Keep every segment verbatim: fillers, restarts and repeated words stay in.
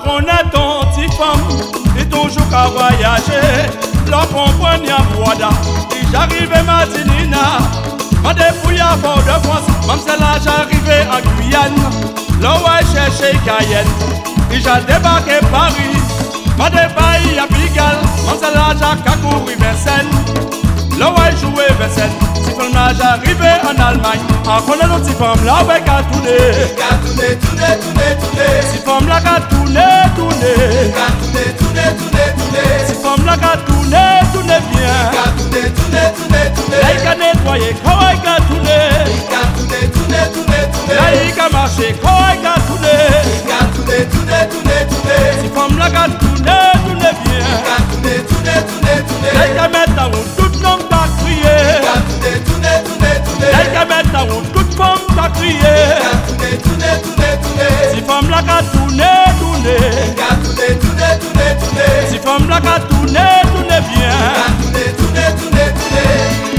connaît ton petit femme, et toujours qu'à voyager. L'on comprend à Boada, et j'arrive à Martinina. Ma dépouille à Fort-de-France, même c'est là j'arrive en Guyane. L'on va chercher Cayenne, et j'ai débarqué Paris. Ma dépouille à Pigalle, même c'est là j'ai couru Vincennes. L'on va jouer Vincennes, si femme là j'arrive en Allemagne. En connaît notre femme là, on va tourner. Tourner, tourner, tourner, tourner. Si femme là qu'a tourné, tourné. Tourner, tourner, tourner, tourner. Si femme là qu'a tourné, tourné bien. Tourner, tourner, tourner, tourner. Là il qu'a nettoyé, quand il qu'a tourné. Tourner, tourner, tourner, tourner. Là il qu'a marché, quand il qu'a tourné. Tourner, tourner, tourner, tourner. Si femme là qu'a tourné, tourné bien. Tourner, tourner, tourner, tourner. Là il qu'a mettre en route, toute femme t'a crié. Tourner, tourner, tourner, tourner. Là il qu'a mettre en route, toute femme t'a crié. Tourner, tourner, tourner, tourner. Si femme là qu'a tourné, tourné. Tourner, tourner, tourner, tourner. Si femme là qu'a tourné, tourné bien. Tourner, tourner, tourner, tourner.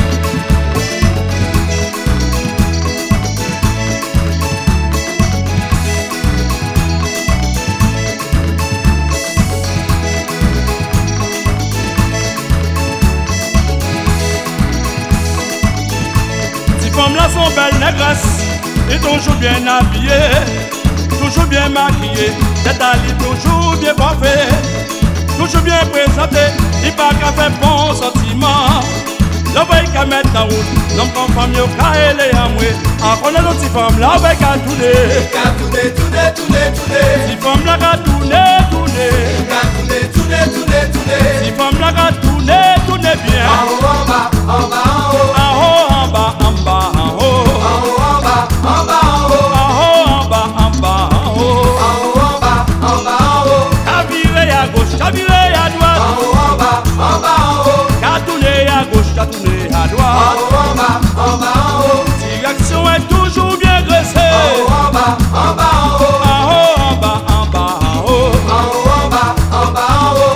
Ces femmes là sont belles négresses et toujours bien habillées, toujours bien maquillées, tête à lit toujours bien coiffée, toujours bien présentée, il pas qu'à faire bon sentiment. L'homme va qu'à mettre en route, l'homme comme femme yo qu'à aller à moi. En connaît l'autre femme là, on va qu'à tourner. Tourner, tourner, tourner, tourner. Si femme là qu'à tourner, tourner. Tourner, tourner, tourner, tourner. Si femme là qu'à tourner, tourner bien. En haut, en bas, en bas, en haut. En haut, en bas, en bas, en haut. En haut, en bas, en bas, en haut. En haut, en bas, en bas, en haut. En haut, en bas, en bas, en haut. Qu'à virer à gauche, qu'à virer à droite. En haut, en bas, en bas, en haut. Qu'à tourner à gauche, qu'à tourner à En droite. haut, en bas, en bas, en haut. Direction est toujours bien graissée. En haut, en bas, en bas, en haut. En haut, en bas, en bas, en haut. En haut, en bas, en bas, en haut.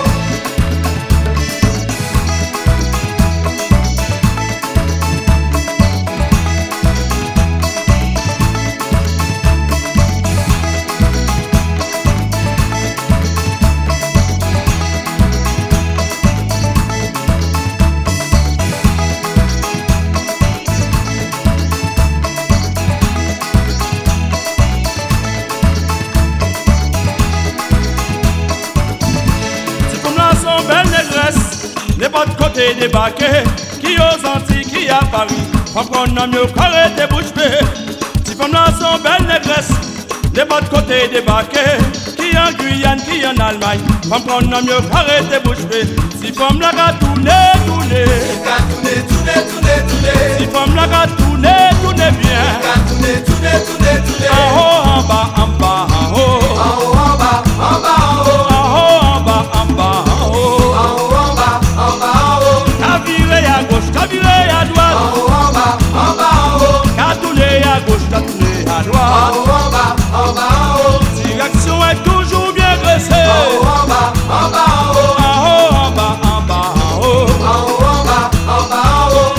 Les bonnes côtés débarqués, qui aux Antilles, qui à Paris, faut qu'on a mieux carré des bouches bées. Si femmes là sont belles négresses, les bonnes côtés débarqués, qui en Guyane, qui en Allemagne, faut qu'on a mieux carré des bouches bées. Si femmes là qu'a tourné, tourné. Tourner, tourner, tourner, tourner. Si femmes là qu'a tourné, tourné bien. Tourner, tourner, tourner, tourner. En haut, en bas, en bas, en haut. En haut, en bas, en bas, en haut. En haut, en bas, en bas, en haut. En haut, en bas, en bas, en haut. Qu'à virer à gauche, qu'à virer à En droite. haut, en bas, en bas, en haut. Qu'à tourner à gauche, qu'à tourner à En droite. haut, en bas, en bas, en haut. Direction est toujours bien graissée. En haut, en bas, en bas, en haut. En haut, en bas, en bas, en haut. En haut, en bas, en bas, en haut.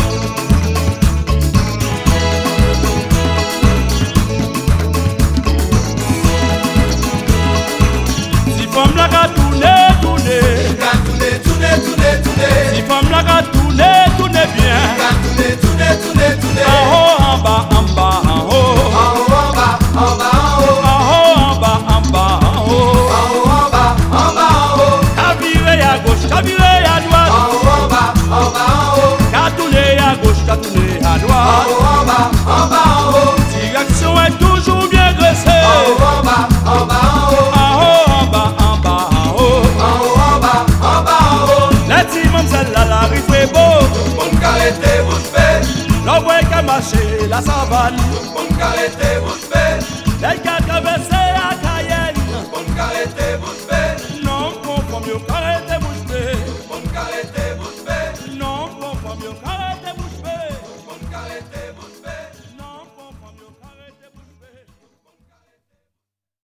Si femme là qu'a tourné, tourné. Tourner, tourner, tourner, tourner. Si femme là qu'a tourné, tourné bien. Tourner, tourner, tourner, tourner. En haut, en bas, en bas, en haut. En haut, en bas, en bas, en haut. En haut, en bas, en bas, en haut. En haut, en bas, en bas, en haut. Qu'à virer à gauche, qu'à virer à En droite. haut, en bas, en bas, en haut. Qu'à tourner à gauche, qu'à tourner à En droite. haut, en bas, en bas, en haut. Direction est toujours bien graissée. En haut, en bas, en bas, en haut. En haut, en bas, en bas, en haut. En haut, en bas, en bas, en haut. La petite mademoiselle là, la rive est beau. Pour me carreter, bouche bée. L'envoie qu'à marcher la savane. Pour me carreter, bouche